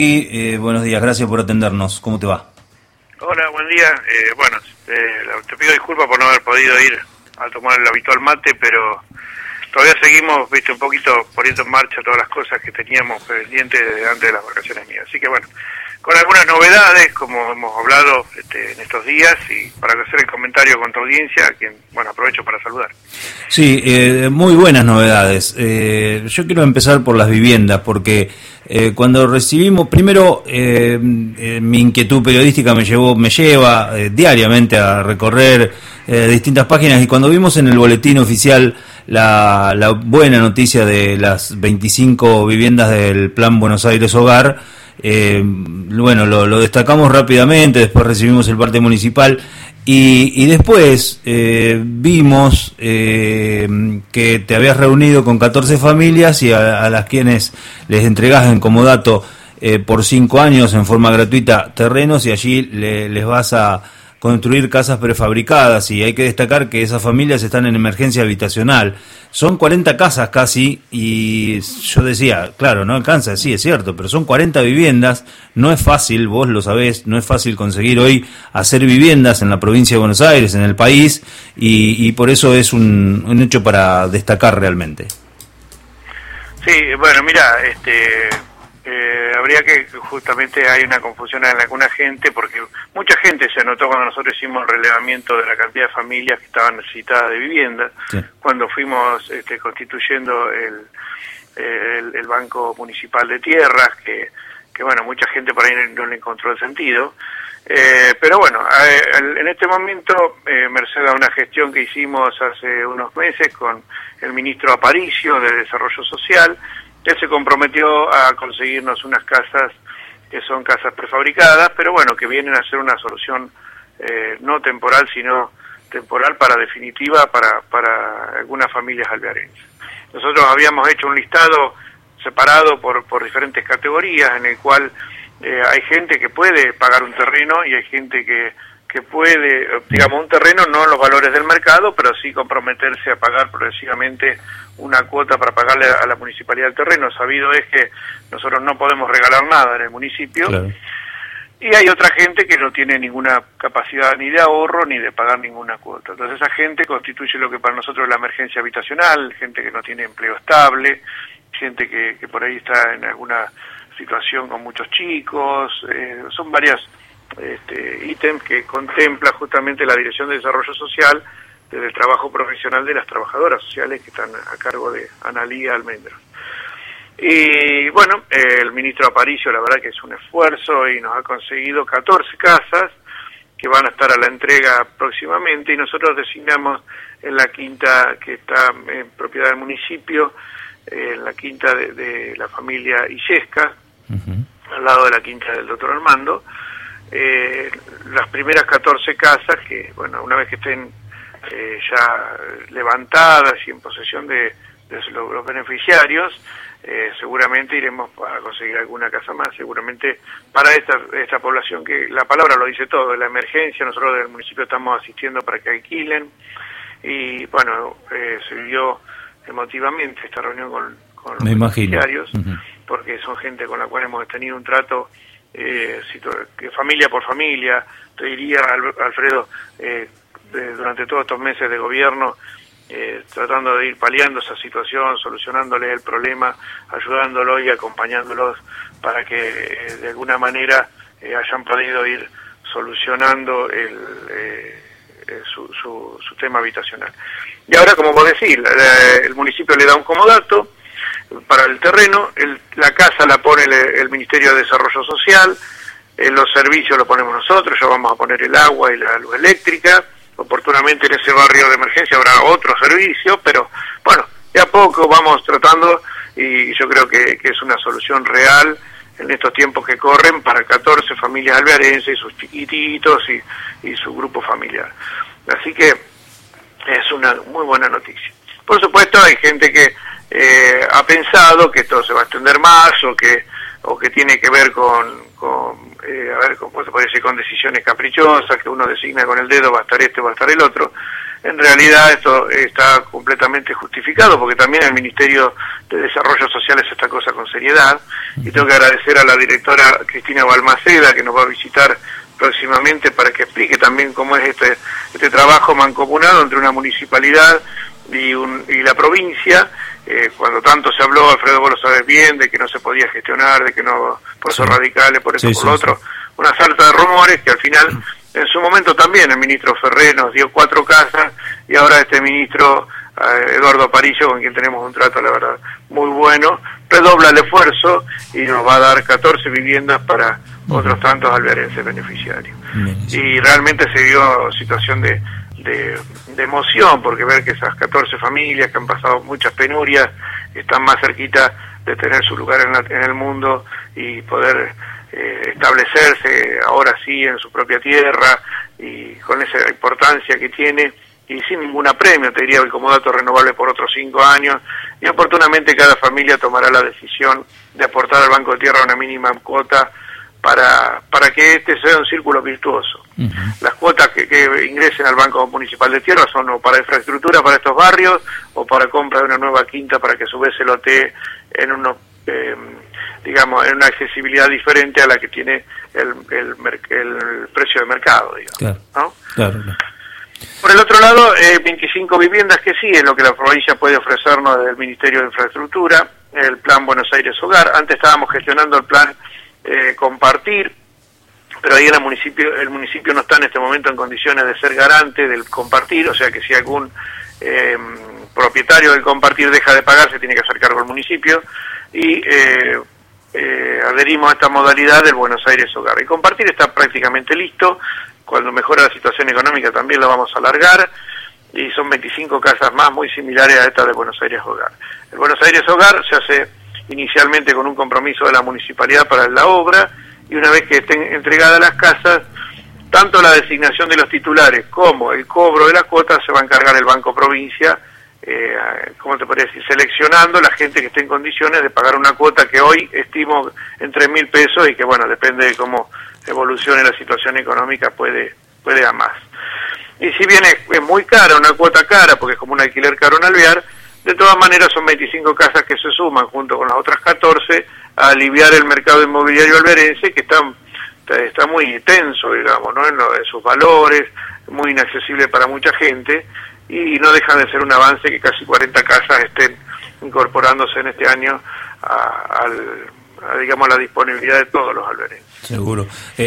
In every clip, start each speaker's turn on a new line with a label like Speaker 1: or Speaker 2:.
Speaker 1: Buenos días, gracias por atendernos. ¿Cómo te va?
Speaker 2: Hola, buen día. Te pido disculpas por no haber podido ir a tomar el habitual mate, pero todavía seguimos, un poquito poniendo en marcha todas las cosas que teníamos pendientes desde antes de las vacaciones mías. Así que bueno, con algunas novedades, como hemos hablado en estos días, y para hacer el comentario con tu audiencia, a quien, aprovecho para saludar.
Speaker 1: Sí, muy buenas novedades. Yo quiero empezar por las viviendas, porque cuando recibimos, primero, mi inquietud periodística me lleva diariamente a recorrer distintas páginas, y cuando vimos en el boletín oficial la buena noticia de las 25 viviendas del Plan Buenos Aires Hogar, lo destacamos rápidamente. Después recibimos el parte municipal y después vimos que te habías reunido con 14 familias y a las quienes les entregás en comodato por 5 años en forma gratuita terrenos, y allí les vas a construir casas prefabricadas. Y hay que destacar que esas familias están en emergencia habitacional. Son 40 casas casi, y yo decía, claro, no alcanza, sí, es cierto, pero son 40 viviendas. No es fácil, vos lo sabés, no es fácil conseguir hoy hacer viviendas en la provincia de Buenos Aires, en el país, y por eso es un hecho para destacar realmente.
Speaker 2: Sí, bueno, mira, habría que, justamente hay una confusión en alguna gente, porque mucha gente se anotó cuando nosotros hicimos el relevamiento de la cantidad de familias que estaban necesitadas de vivienda, sí, cuando fuimos constituyendo el Banco Municipal de Tierras, que mucha gente por ahí no le encontró el sentido, pero bueno, en este momento, merced a una gestión que hicimos hace unos meses con el ministro Aparicio de Desarrollo Social, él se comprometió a conseguirnos unas casas que son casas prefabricadas, pero que vienen a ser una solución no temporal, sino temporal definitiva para algunas familias alvearenses. Nosotros habíamos hecho un listado separado por diferentes categorías, en el cual hay gente que puede pagar un terreno y hay gente que puede, un terreno no en los valores del mercado, pero sí comprometerse a pagar progresivamente una cuota para pagarle a la municipalidad del terreno. Sabido es que nosotros no podemos regalar nada en el municipio, claro, y hay otra gente que no tiene ninguna capacidad ni de ahorro ni de pagar ninguna cuota. Entonces esa gente constituye lo que para nosotros es la emergencia habitacional, gente que no tiene empleo estable, gente que por ahí está en alguna situación con muchos chicos, son varias ítems que contempla justamente la Dirección de Desarrollo Social desde el trabajo profesional de las trabajadoras sociales que están a cargo de Analía Almendros. Y el ministro Aparicio, la verdad que es un esfuerzo, y nos ha conseguido 14 casas que van a estar a la entrega próximamente, y nosotros designamos en la quinta que está en propiedad del municipio, en la quinta de la familia Illesca, al lado de la quinta del doctor Armando, las primeras 14 casas que, una vez que estén ya levantadas y en posesión de los beneficiarios, seguramente iremos a conseguir alguna casa más, seguramente para esta población, que la palabra lo dice todo, la emergencia. Nosotros del municipio estamos asistiendo para que alquilen, y se vivió emotivamente esta reunión con los beneficiarios, porque son gente con la cual hemos tenido un trato que familia por familia, te diría, Alfredo, durante todos estos meses de gobierno, tratando de ir paliando esa situación, solucionándole el problema, ayudándolos y acompañándolos para que de alguna manera hayan podido ir solucionando su tema habitacional. Y ahora, como vos decís, el municipio le da un comodato para el terreno, la casa la pone el Ministerio de Desarrollo Social, los servicios los ponemos nosotros, ya vamos a poner el agua y la luz eléctrica. Oportunamente en ese barrio de emergencia habrá otro servicio, pero de a poco vamos tratando, y yo creo que es una solución real en estos tiempos que corren para 14 familias alvearenses y sus chiquititos y su grupo familiar. Así que es una muy buena noticia. Por supuesto hay gente que ha pensado que esto se va a extender más, o que tiene que ver con ¿cómo se puede decir? Con decisiones caprichosas, que uno designa con el dedo, va a estar este, va a estar el otro. En realidad esto está completamente justificado, porque también el Ministerio de Desarrollo Social es esta cosa con seriedad, y tengo que agradecer a la directora Cristina Balmaceda, que nos va a visitar próximamente para que explique también cómo es este trabajo mancomunado entre una municipalidad y la provincia. Cuando tanto se habló, Alfredo, vos lo sabés bien, de que no se podía gestionar, de que no, por esos radicales, por eso, por lo otro, una sarta de rumores que al final, en su momento también el ministro Ferré nos dio 4 casas, y ahora este ministro Eduardo Aparicio, con quien tenemos un trato, la verdad, muy bueno, redobla el esfuerzo y nos va a dar 14 viviendas para otros tantos alvearenses beneficiarios. Y realmente se dio situación de emoción, porque ver que esas 14 familias que han pasado muchas penurias están más cerquita de tener su lugar en el mundo y poder establecerse ahora sí en su propia tierra, y con esa importancia que tiene, y sin ningún apremio, te diría, el comodato renovable por otros 5 años, y oportunamente cada familia tomará la decisión de aportar al Banco de Tierra una mínima cuota para que este sea un círculo virtuoso. Las cuotas que ingresen al Banco Municipal de Tierra son o para infraestructura para estos barrios, o para compra de una nueva quinta para que a su vez se lotee en unos digamos, en una accesibilidad diferente a la que tiene el precio de mercado, digamos, claro, ¿no? Claro. Por el otro lado, 25 viviendas, que sí es lo que la provincia puede ofrecernos desde el Ministerio de Infraestructura, el Plan Buenos Aires Hogar. Antes estábamos gestionando el plan Compartir, pero ahí el municipio no está en este momento en condiciones de ser garante del Compartir, o sea que si algún propietario del Compartir deja de pagar, se tiene que hacer cargo el municipio, y adherimos a esta modalidad del Buenos Aires Hogar. El Compartir está prácticamente listo. Cuando mejora la situación económica también lo vamos a alargar, y son 25 casas más muy similares a esta de Buenos Aires Hogar. El Buenos Aires Hogar se hace inicialmente con un compromiso de la municipalidad para la obra, y una vez que estén entregadas las casas, tanto la designación de los titulares como el cobro de las cuotas se va a encargar el Banco Provincia, ¿cómo te podría decir? Seleccionando la gente que esté en condiciones de pagar una cuota que hoy estimo en 3.000 pesos, y que bueno, depende de cómo evolucione la situación económica, puede a más. Y si bien es muy cara, una cuota cara, porque es como un alquiler caro en Alvear, de todas maneras son 25 casas que se suman junto con las otras 14 a aliviar el mercado inmobiliario alvearense, que está muy tenso, digamos, ¿no? En sus valores, muy inaccesible para mucha gente, y no dejan de ser un avance que casi 40 casas estén incorporándose en este año a digamos, la disponibilidad de todos los alvearenses. Seguro.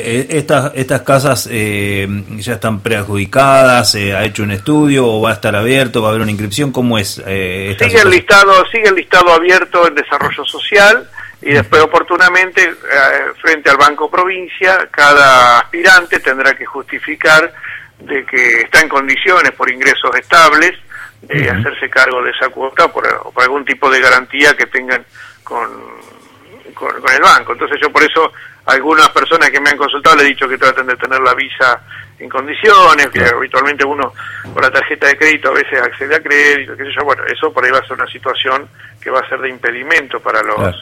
Speaker 1: Estas casas ya están preadjudicadas, ¿ha hecho un estudio o va a estar abierto, va a haber una inscripción? ¿Cómo es?
Speaker 2: Sigue el listado abierto en Desarrollo Social, y después oportunamente frente al Banco Provincia cada aspirante tendrá que justificar de que está en condiciones por ingresos estables de hacerse cargo de esa cuota por algún tipo de garantía que tengan con el banco. Entonces yo por eso a algunas personas que me han consultado le he dicho que traten de tener la visa en condiciones, que habitualmente uno con la tarjeta de crédito a veces accede a crédito, qué sé yo. Bueno, eso por ahí va a ser una situación que va a ser de impedimento para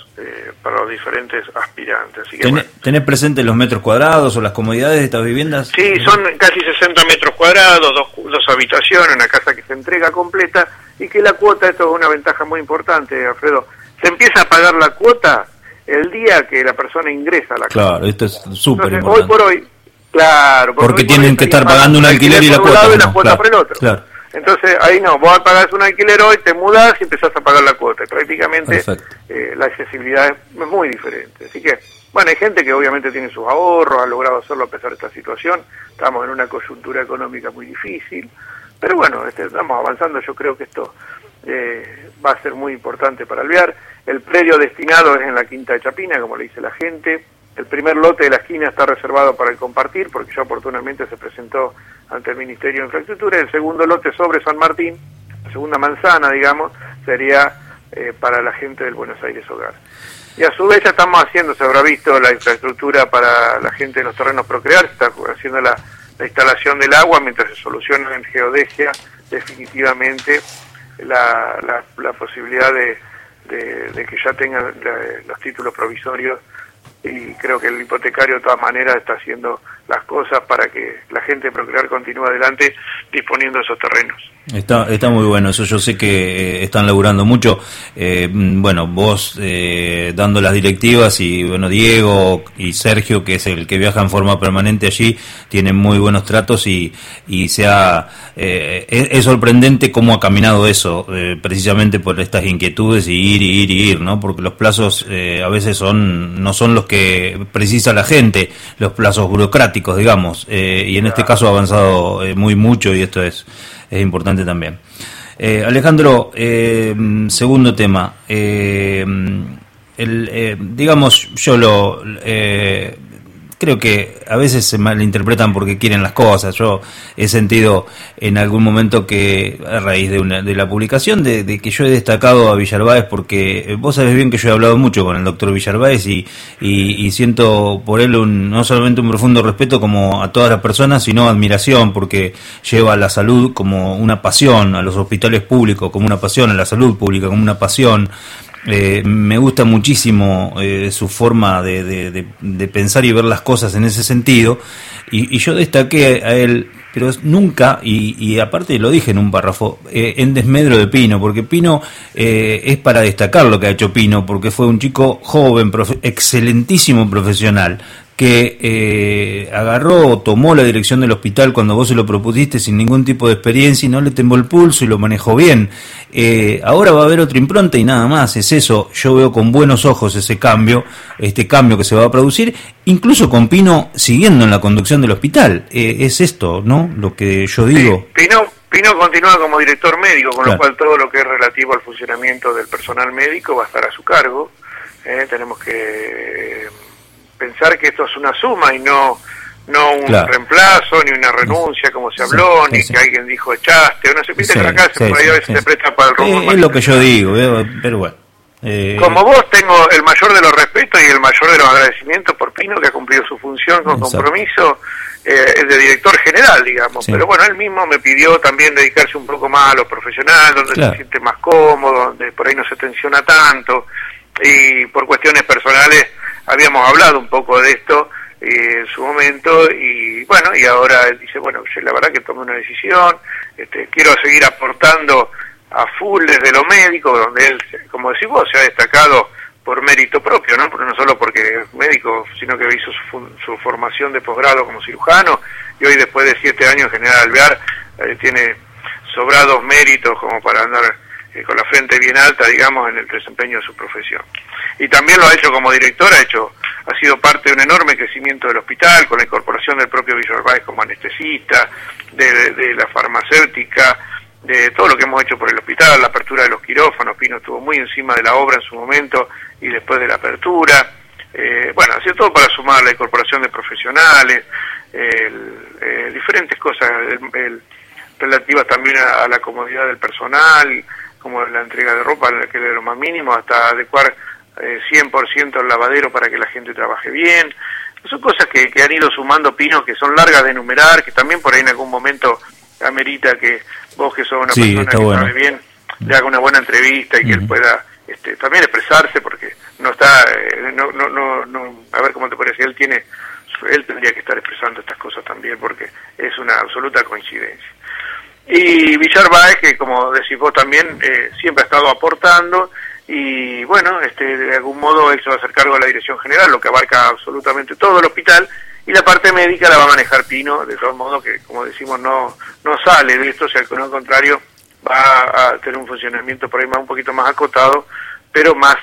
Speaker 2: los diferentes aspirantes. Así que,
Speaker 1: ¿Tenés presente los metros cuadrados o las comodidades de estas viviendas?
Speaker 2: Sí, son casi 60 metros cuadrados, dos habitaciones, una casa que se entrega completa, y que la cuota, esto es una ventaja muy importante, Alfredo, se empieza a pagar la cuota el día que la persona ingresa a la casa.
Speaker 1: Claro, esto es súper importante.
Speaker 2: Hoy por hoy, claro.
Speaker 1: Porque tienen que estar pagando un alquiler y la cuota.
Speaker 2: Y la cuota por el otro. Claro. Entonces, ahí no, vos pagás un alquiler hoy, te mudás y empezás a pagar la cuota. Y prácticamente la accesibilidad es muy diferente. Así que, bueno, hay gente que obviamente tiene sus ahorros, ha logrado hacerlo a pesar de esta situación. Estamos en una coyuntura económica muy difícil. Pero bueno, estamos avanzando. Yo creo que esto va a ser muy importante para Alvear. El predio destinado es en la Quinta de Chapina, como le dice la gente. El primer lote de la esquina está reservado para el Compartir, porque ya oportunamente se presentó ante el Ministerio de Infraestructura. El segundo lote sobre San Martín, la segunda manzana, digamos, sería para la gente del Buenos Aires Hogar. Y a su vez ya estamos haciendo, se habrá visto, la infraestructura para la gente de los terrenos Procrear, se está haciendo la instalación del agua mientras se soluciona en geodesia definitivamente la posibilidad de que ya tengan los títulos provisorios y creo que el hipotecario de todas maneras está haciendo las cosas para que la gente de Procrear continúe adelante disponiendo de esos terrenos.
Speaker 1: Está muy bueno eso. Yo sé que están laburando mucho. Bueno, vos dando las directivas, y bueno, Diego y Sergio, que es el que viaja en forma permanente allí, tienen muy buenos tratos, y es sorprendente cómo ha caminado eso, precisamente por estas inquietudes, y ir, ¿no? Porque los plazos a veces no son los que precisa la gente, los plazos burocráticos, digamos, y en este caso ha avanzado mucho, y esto es importante también. Alejandro, segundo tema, digamos, yo creo que a veces se malinterpretan porque quieren las cosas. Yo he sentido en algún momento que, a raíz de la publicación, de que yo he destacado a Villar-Báez, porque vos sabés bien que yo he hablado mucho con el doctor Villar-Báez, y siento por él no solamente un profundo respeto como a todas las personas, sino admiración, porque lleva a la salud como una pasión, a los hospitales públicos como una pasión, a la salud pública como una pasión. Me gusta muchísimo su forma de pensar y ver las cosas en ese sentido, y yo destaqué a él, pero nunca, y aparte lo dije en un párrafo, en desmedro de Pino, porque Pino es para destacar lo que ha hecho Pino, porque fue un chico joven, excelentísimo profesional, que tomó la dirección del hospital cuando vos se lo propusiste sin ningún tipo de experiencia, y no le tembló el pulso y lo manejó bien. Ahora va a haber otra impronta y nada más, es eso. Yo veo con buenos ojos este cambio que se va a producir, incluso con Pino siguiendo en la conducción del hospital. Es esto, ¿no?, lo que yo digo.
Speaker 2: Sí, Pino continúa como director médico, con lo cual todo lo que es relativo al funcionamiento del personal médico va a estar a su cargo. Tenemos que pensar que esto es una suma y no un reemplazo, ni una renuncia como se habló, ni que alguien dijo echaste, o no se pide que acá por ahí a veces se presta para el rumbo.
Speaker 1: Es lo que yo digo, pero bueno.
Speaker 2: Como vos, tengo el mayor de los respetos y el mayor de los agradecimientos por Pino, que ha cumplido su función con compromiso, de director general, digamos. Pero bueno, él mismo me pidió también dedicarse un poco más a lo profesional, donde se siente más cómodo, donde por ahí no se tensiona tanto, y por cuestiones personales habíamos hablado un poco de esto en su momento, y bueno, y ahora él dice, bueno, yo la verdad que tomé una decisión, quiero seguir aportando a full desde lo médico, donde él, como decís vos, se ha destacado por mérito propio, ¿no? No solo porque es médico, sino que hizo su formación de posgrado como cirujano, y hoy, después de 7 años en General Alvear, tiene sobrados méritos como para andar con la frente bien alta, digamos, en el desempeño de su profesión. Y también lo ha hecho como director, ha sido parte de un enorme crecimiento del hospital, con la incorporación del propio Villar-Báez como anestesista, de la farmacéutica, de todo lo que hemos hecho por el hospital, la apertura de los quirófanos. Pino estuvo muy encima de la obra en su momento y después de la apertura. Bueno, hacía todo para sumar la incorporación de profesionales, diferentes cosas relativas también a la comodidad del personal, como la entrega de ropa, que es de lo más mínimo, hasta adecuar 100% el lavadero para que la gente trabaje bien. Son cosas que han ido sumando Pino, que son largas de enumerar, que también por ahí en algún momento amerita que vos, que sos una persona que sabe bien, le haga una buena entrevista y que él pueda también expresarse, porque no está, a ver cómo te parece, él tendría que estar expresando estas cosas también, porque es una absoluta coincidencia. Y Villar-Báez, que como decís vos también, siempre ha estado aportando, y bueno, de algún modo él se va a hacer cargo de la dirección general, lo que abarca absolutamente todo el hospital, y la parte médica la va a manejar Pino, de todos modos, que como decimos no sale de esto, o sea, al contrario, va a tener un funcionamiento por ahí un poquito más acotado, pero más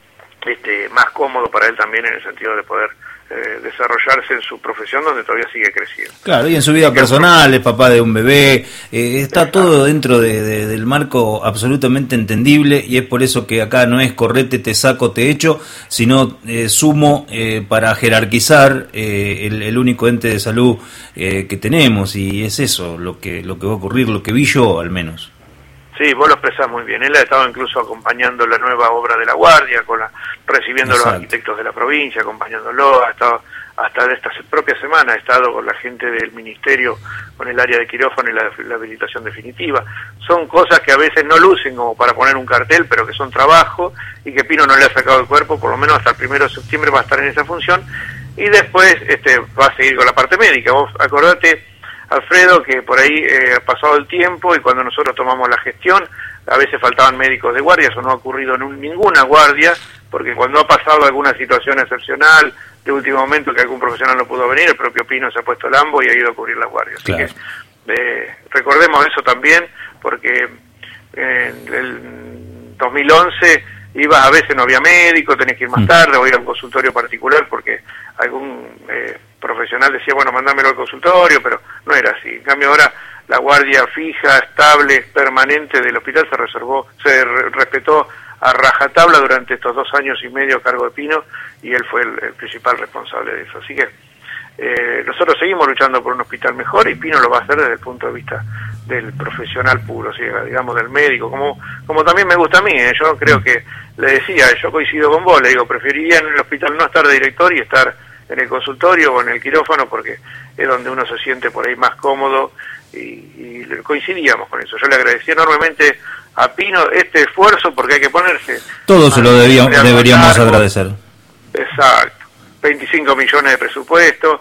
Speaker 2: cómodo para él también, en el sentido de poder desarrollarse en su profesión, donde todavía sigue creciendo.
Speaker 1: Claro, y en su vida personal, es papá de un bebé, está todo dentro del marco absolutamente entendible, y es por eso que acá no es correte, te saco, te echo, sino sumo para jerarquizar el único ente de salud que tenemos, y es eso lo que va a ocurrir, lo que vi yo al menos.
Speaker 2: Sí, vos lo expresás muy bien. Él ha estado incluso acompañando la nueva obra de La Guardia, recibiendo a los arquitectos de la provincia, acompañándolo, ha estado hasta esta propia semana he estado con la gente del ministerio, con el área de quirófano y la habilitación definitiva. Son cosas que a veces no lucen como para poner un cartel, pero que son trabajo y que Pino no le ha sacado el cuerpo, por lo menos hasta el 1 de septiembre va a estar en esa función, y después va a seguir con la parte médica. Vos acordate, Alfredo, que por ahí ha pasado el tiempo y cuando nosotros tomamos la gestión, a veces faltaban médicos de guardia. Eso no ha ocurrido en ninguna guardia, porque cuando ha pasado alguna situación excepcional de último momento que algún profesional no pudo venir, el propio Pino se ha puesto el ambo y ha ido a cubrir la guardia. Así
Speaker 1: claro.
Speaker 2: que recordemos eso también, porque en el 2011 ibas, a veces no había médico, tenés que ir más tarde, o ir a un consultorio particular, porque algún profesional decía, bueno, mándamelo al consultorio, pero no era así. En cambio ahora la guardia fija, estable, permanente del hospital se respetó a rajatabla durante estos 2 años y medio a cargo de Pino, y él fue el principal responsable de eso. Así que nosotros seguimos luchando por un hospital mejor, y Pino lo va a hacer desde el punto de vista del profesional puro, ¿sí? Digamos del médico, como también me gusta a mí. Yo creo que, le decía, yo coincido con vos, le digo, preferiría en el hospital no estar de director y estar en el consultorio o en el quirófano, porque es donde uno se siente por ahí más cómodo, y coincidíamos con eso. Yo le agradecí enormemente a Pino este esfuerzo, porque hay que ponerse...
Speaker 1: Todos se lo deberíamos agradecer.
Speaker 2: Exacto. 25 millones de presupuesto,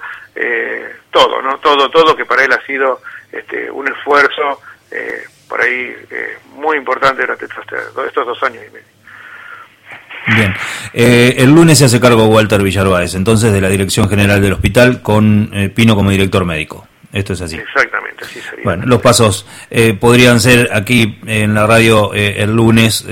Speaker 2: todo, ¿no? Todo que para él ha sido un esfuerzo por ahí muy importante durante estos 2 años y medio.
Speaker 1: Bien, el lunes se hace cargo Walter Villarbaez, entonces, de la Dirección General del Hospital, con Pino como director médico. Esto es así.
Speaker 2: Exactamente, así sería.
Speaker 1: Bueno, los pasos podrían ser aquí en la radio el lunes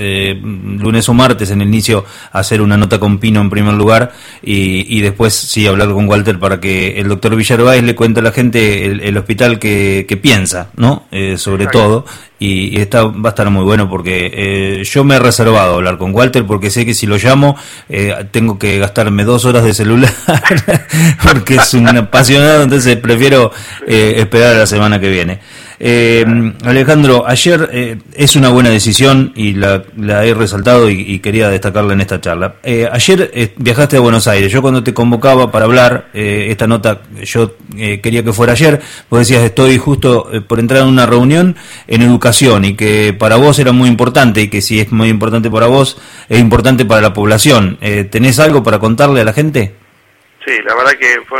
Speaker 1: o martes, en el inicio, hacer una nota con Pino en primer lugar, y después sí hablar con Walter para que el doctor Villarbaez le cuente a la gente el hospital que piensa, ¿no? Sobre Exacto. todo, y va a estar muy bueno, porque yo me he reservado hablar con Walter, porque sé que si lo llamo tengo que gastarme 2 horas de celular porque es un apasionado, entonces prefiero esperar a la semana que viene. Alejandro, ayer es una buena decisión y la he resaltado y quería destacarla en esta charla. Ayer viajaste a Buenos Aires. Yo cuando te convocaba para hablar esta nota, yo quería que fuera ayer. Vos decías, estoy justo por entrar en una reunión en educación, y que para vos era muy importante, y que si es muy importante para vos, es importante para la población. ¿Tenés algo para contarle a la gente?
Speaker 2: Sí, la verdad que fue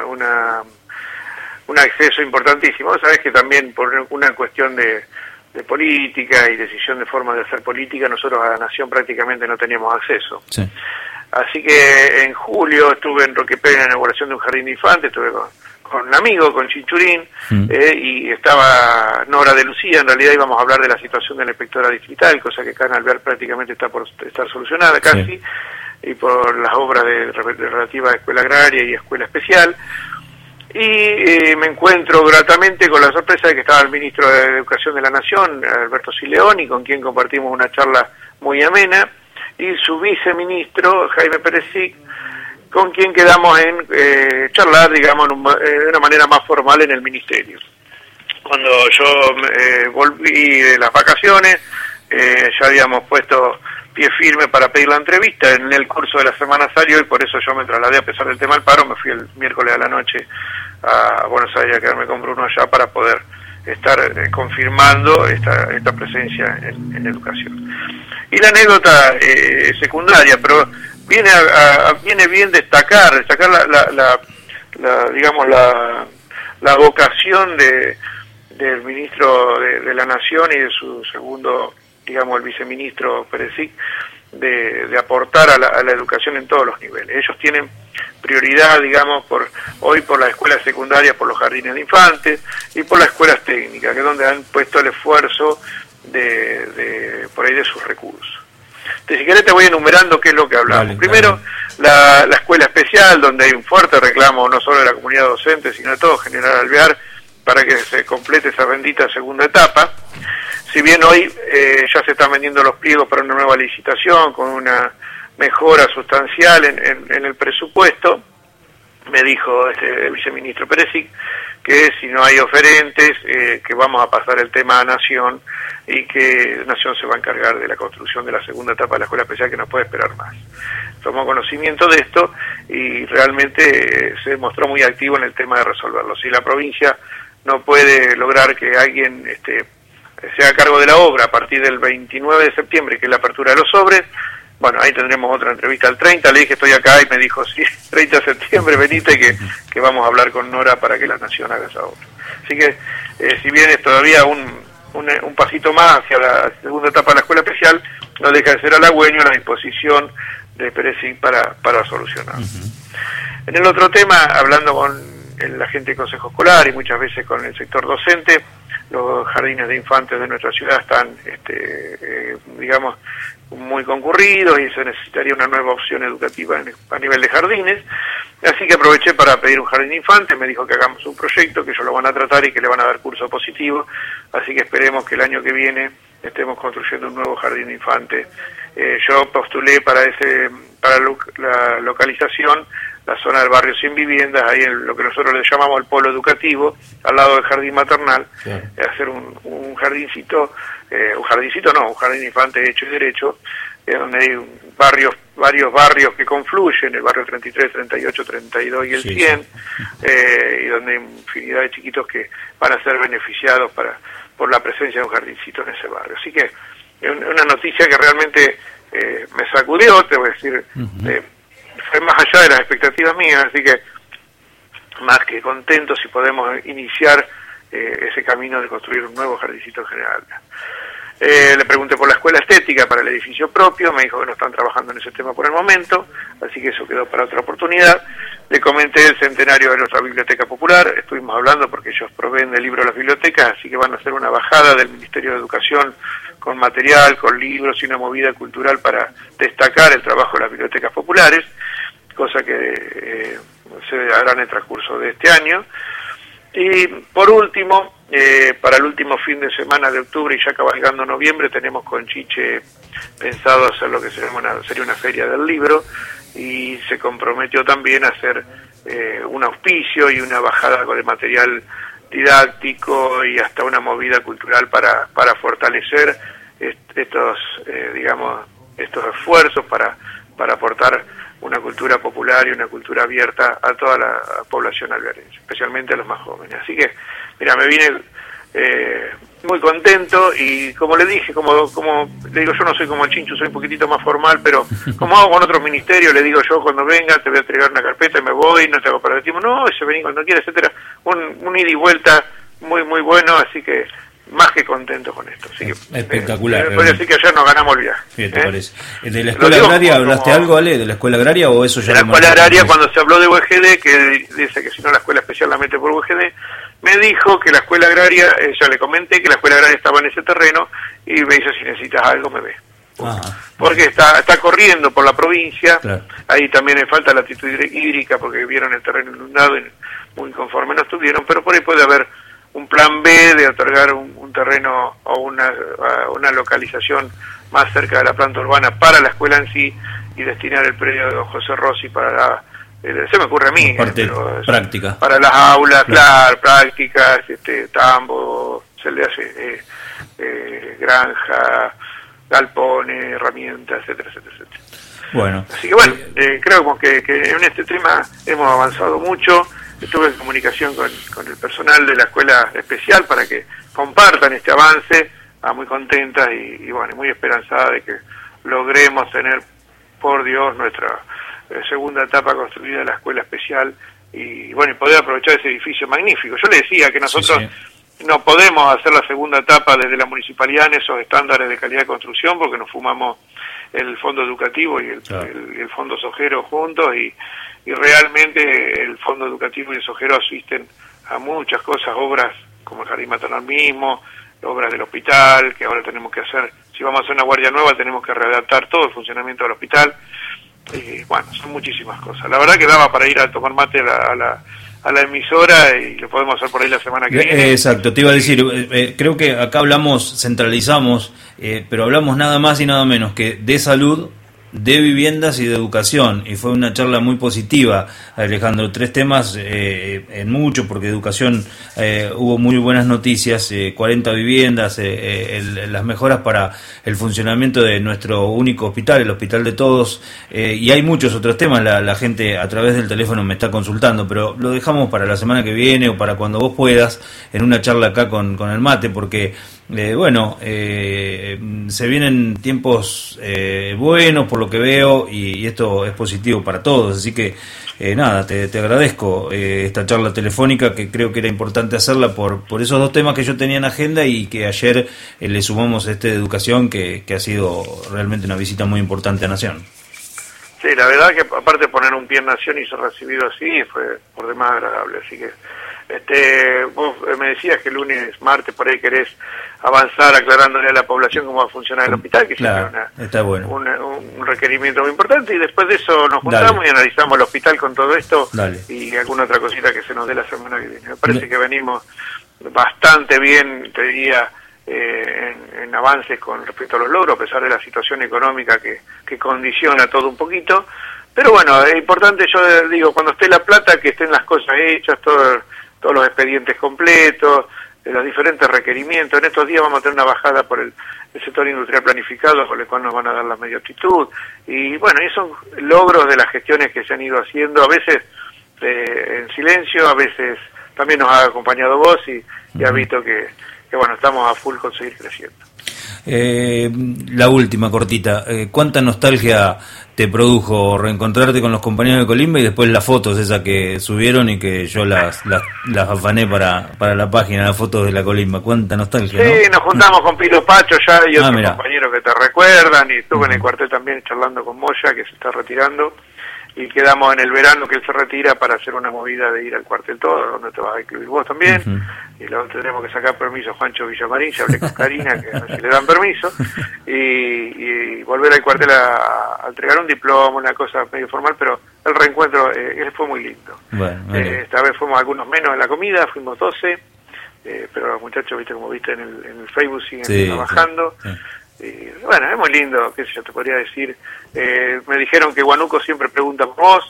Speaker 2: un acceso importantísimo. Sabes que también por una cuestión de política y decisión de forma de hacer política, nosotros a la Nación prácticamente no teníamos acceso. Sí. Así que en julio estuve en Roque Pérez en la inauguración de un jardín de infantes, estuve con un amigo, con Chinchurín, y estaba Nora de Lucía. En realidad íbamos a hablar de la situación de la inspectora distrital, cosa que acá en Alvear prácticamente está por estar solucionada casi, sí. Y por las obras relativas a escuela agraria y escuela especial. Y me encuentro gratamente con la sorpresa de que estaba el ministro de Educación de la Nación, Alberto Sileoni, con quien compartimos una charla muy amena, y su viceministro, Jaime Peresic, con quien quedamos en charlar, digamos, de una manera más formal en el ministerio. Cuando yo volví de las vacaciones, ya habíamos puesto pie firme para pedir la entrevista. En el curso de la semana salió, y por eso yo me trasladé, a pesar del tema del paro, me fui el miércoles a la noche a Buenos Aires a quedarme con Bruno allá para poder estar confirmando esta presencia en educación. Y la anécdota secundaria, pero viene bien destacar la vocación del ministro de la Nación y de su segundo, digamos, el viceministro Peresic, de aportar a la educación en todos los niveles. Ellos tienen prioridad, digamos, hoy por las escuelas secundarias, por los jardines de infantes y por las escuelas técnicas, que es donde han puesto el esfuerzo por ahí de sus recursos. Entonces, si querés te voy enumerando qué es lo que hablamos. Dale, primero, dale. La escuela especial, donde hay un fuerte reclamo no solo de la comunidad docente, sino de todo General Alvear, para que se complete esa bendita segunda etapa. Si bien hoy ya se están vendiendo los pliegos para una nueva licitación con una mejora sustancial en el presupuesto, me dijo el viceministro Peresic que si no hay oferentes, que vamos a pasar el tema a Nación, y que Nación se va a encargar de la construcción de la segunda etapa de la escuela especial, que no puede esperar más. tomó conocimiento de esto y realmente se mostró muy activo en el tema de resolverlo. Si la provincia no puede lograr que alguien se haga cargo de la obra a partir del 29 de septiembre, que es la apertura de los sobres, bueno, ahí tendremos otra entrevista el 30, le dije estoy acá y me dijo, sí, 30 de septiembre venite que vamos a hablar con Nora para que la Nación haga esa obra. Así que, si bien es todavía un pasito más hacia la segunda etapa de la escuela especial, no deja de ser halagüeño la disposición de Perezín para solucionar. En el otro tema, hablando con la gente del Consejo Escolar y muchas veces con el sector docente, los jardines de infantes de nuestra ciudad están, digamos, muy concurridos y se necesitaría una nueva opción educativa a nivel de jardines, así que aproveché para pedir un jardín de infantes, me dijo que hagamos un proyecto, que ellos lo van a tratar y que le van a dar curso positivo, así que esperemos que el año que viene estemos construyendo un nuevo jardín de infantes. Yo postulé para la localización, la zona del barrio Sin Viviendas, ahí en lo que nosotros le llamamos el polo educativo, al lado del jardín maternal, hacer un jardincito, un jardín de infantes hecho y derecho, donde hay varios barrios que confluyen, el barrio 33, 38, 32 y el 100, y donde hay infinidad de chiquitos que van a ser beneficiados por la presencia de un jardincito en ese barrio. Así que es una noticia que realmente me sacudió, te voy a decir, fue más allá de las expectativas mías, así que más que contento si podemos iniciar ese camino de construir un nuevo jardincito general. Le pregunté por la escuela estética para el edificio propio, me dijo que no están trabajando en ese tema por el momento, así que eso quedó para otra oportunidad. Le comenté el centenario de nuestra biblioteca popular, estuvimos hablando porque ellos proveen de libros a las bibliotecas, así que van a hacer una bajada del Ministerio de Educación con material, con libros y una movida cultural para destacar el trabajo de las bibliotecas populares, cosa que se hará en el transcurso de este año. Y por último, para el último fin de semana de octubre y ya cabalgando noviembre, tenemos con Chiche pensado hacer lo que sería una feria del libro, y se comprometió también a hacer un auspicio y una bajada con el material didáctico y hasta una movida cultural para fortalecer estos esfuerzos para aportar una cultura popular y una cultura abierta a toda la población alvearense, especialmente a los más jóvenes. Así que, mira, me vine muy contento y como le dije, como le digo, yo no soy como el Chinchu, soy un poquitito más formal, pero como hago con otros ministerios, le digo yo cuando venga te voy a entregar una carpeta y me voy, no te hago para el tiempo, no, ese vení cuando quieras, etcétera, un ida y vuelta muy muy bueno, así que más que contento con esto. Así que,
Speaker 3: espectacular.
Speaker 2: Podría decir que ayer nos ganamos el viaje.
Speaker 3: ¿Qué te parece? ¿De la escuela agraria hablaste algo, Ale? ¿De la escuela agraria o eso ya?
Speaker 2: De la escuela agraria, cuando se habló de UGD, que dice que si no la escuela especial la mete por UGD, me dijo que la escuela agraria, ya le comenté que la escuela agraria estaba en ese terreno y me dice si necesitas algo me ve. Porque está corriendo por la provincia, claro. Ahí también le falta latitud hídrica porque vieron el terreno inundado y muy conforme no estuvieron, pero por ahí puede haber un plan B de otorgar un terreno o una localización más cerca de la planta urbana para la escuela en sí y destinar el predio de José Rossi para se me ocurre a mí,
Speaker 3: parte práctica.
Speaker 2: Para las aulas, claro, prácticas, tambo, se le hace granja, galpones, herramientas, etcétera, etcétera, etcétera.
Speaker 3: Bueno.
Speaker 2: Así que bueno, creo que en este tema hemos avanzado mucho. Estuve en comunicación con el personal de la escuela especial para que compartan este avance, muy contentas y bueno, muy esperanzada de que logremos tener, por Dios, nuestra segunda etapa construida de la escuela especial y bueno, y poder aprovechar ese edificio magnífico. Yo le decía que nosotros no podemos hacer la segunda etapa desde la municipalidad en esos estándares de calidad de construcción porque nos fumamos el fondo educativo y el fondo sojero juntos y realmente el fondo educativo y el sojero asisten a muchas cosas, obras como el jardín maternal mismo, obras del hospital, que ahora tenemos que hacer, si vamos a hacer una guardia nueva tenemos que readaptar todo el funcionamiento del hospital, y bueno, son muchísimas cosas. La verdad que daba para ir a tomar mate a la emisora y lo podemos hacer por ahí la semana que viene.
Speaker 3: Exacto, te iba a decir, creo que acá centralizamos, pero hablamos nada más y nada menos que de salud,
Speaker 1: de viviendas y de educación, y fue una charla muy positiva, Alejandro. 3 temas en mucho, porque educación hubo muy buenas noticias, 40 viviendas, las mejoras para el funcionamiento de nuestro único hospital, el hospital de todos, y hay muchos otros temas. La gente a través del teléfono me está consultando, pero lo dejamos para la semana que viene o para cuando vos puedas, en una charla acá con el mate, porque se vienen tiempos buenos por lo que veo, y esto es positivo para todos, así que nada, te agradezco esta charla telefónica, que creo que era importante hacerla por esos 2 temas que yo tenía en agenda, y que ayer le sumamos de educación, que ha sido realmente una visita muy importante a Nación.
Speaker 2: Sí, la verdad que aparte de poner un pie en Nación y ser recibido así, fue por demás agradable, así que vos me decías que lunes, martes, por ahí querés avanzar aclarándole a la población cómo va a funcionar el hospital, que
Speaker 1: claro, está bueno.
Speaker 2: un requerimiento muy importante, y después de eso nos juntamos y analizamos el hospital con todo esto.
Speaker 1: Dale.
Speaker 2: Y alguna otra cosita que se nos dé la semana que viene. Me parece que venimos bastante bien, te diría, en avances con respecto a los logros, a pesar de la situación económica que condiciona todo un poquito. Pero bueno, es importante, yo digo, cuando esté la plata, que estén las cosas hechas, todos los expedientes completos, los diferentes requerimientos. En estos días vamos a tener una bajada por el sector industrial planificado, por el cual nos van a dar la media aptitud. Y bueno, esos son logros de las gestiones que se han ido haciendo, a veces en silencio, a veces también nos ha acompañado vos, y has visto que bueno, estamos a full con seguir creciendo.
Speaker 1: La última cortita, ¿cuánta nostalgia te produjo reencontrarte con los compañeros de Colimba, y después las fotos esas que subieron y que yo las afané para la página, las fotos de la Colimba? ¿Cuánta nostalgia?
Speaker 2: Sí, ¿no? Nos juntamos con Pilo Pacho ya y otros
Speaker 1: mirá.
Speaker 2: compañeros que te recuerdan, y estuve en el cuartel también charlando con Moya, que se está retirando, y quedamos en el verano que él se retira para hacer una movida de ir al cuartel todo, donde te vas a incluir vos también. Y luego tendremos que sacar permiso a Juancho Villamarín, ya hablé con Karina, que a ver si le dan permiso, y volver al cuartel a entregar un diploma, una cosa medio formal, pero el reencuentro fue muy lindo.
Speaker 1: Bueno,
Speaker 2: esta vez fuimos algunos menos en la comida, fuimos 12, pero los muchachos, viste, como viste en el Facebook, siguen trabajando. Sí. Y bueno, es muy lindo, qué sé yo, te podría decir. Me dijeron que Huánuco siempre pregunta por vos.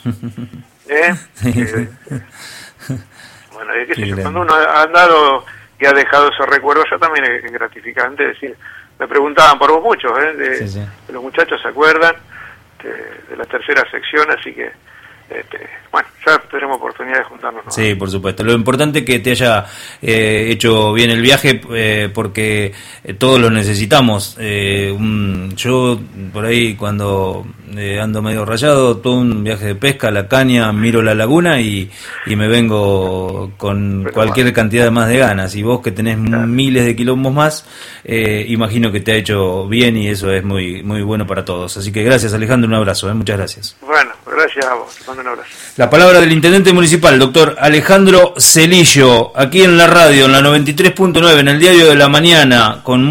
Speaker 2: Bueno, qué sé yo, cuando uno ha andado y ha dejado esos recuerdos, yo también es gratificante decir, me preguntaban por vos muchos, de los muchachos se acuerdan de la tercera sección, así que bueno, ya tendremos oportunidad de juntarnos, ¿no?
Speaker 1: Sí, por supuesto. Lo importante es que te haya hecho bien el viaje, porque todos lo necesitamos. Yo por ahí cuando ando medio rayado, todo un viaje de pesca a la caña, miro la laguna y me vengo con cualquier cantidad más de ganas. Y vos que tenés miles de quilombos más, imagino que te ha hecho bien, y eso es muy muy bueno para todos. Así que gracias, Alejandro, un abrazo, muchas gracias.
Speaker 2: Bueno, gracias a vos, te mando un abrazo.
Speaker 1: La palabra del intendente municipal, doctor Alejandro Celillo, aquí en la radio, en la 93.9, en el Diario de la Mañana, con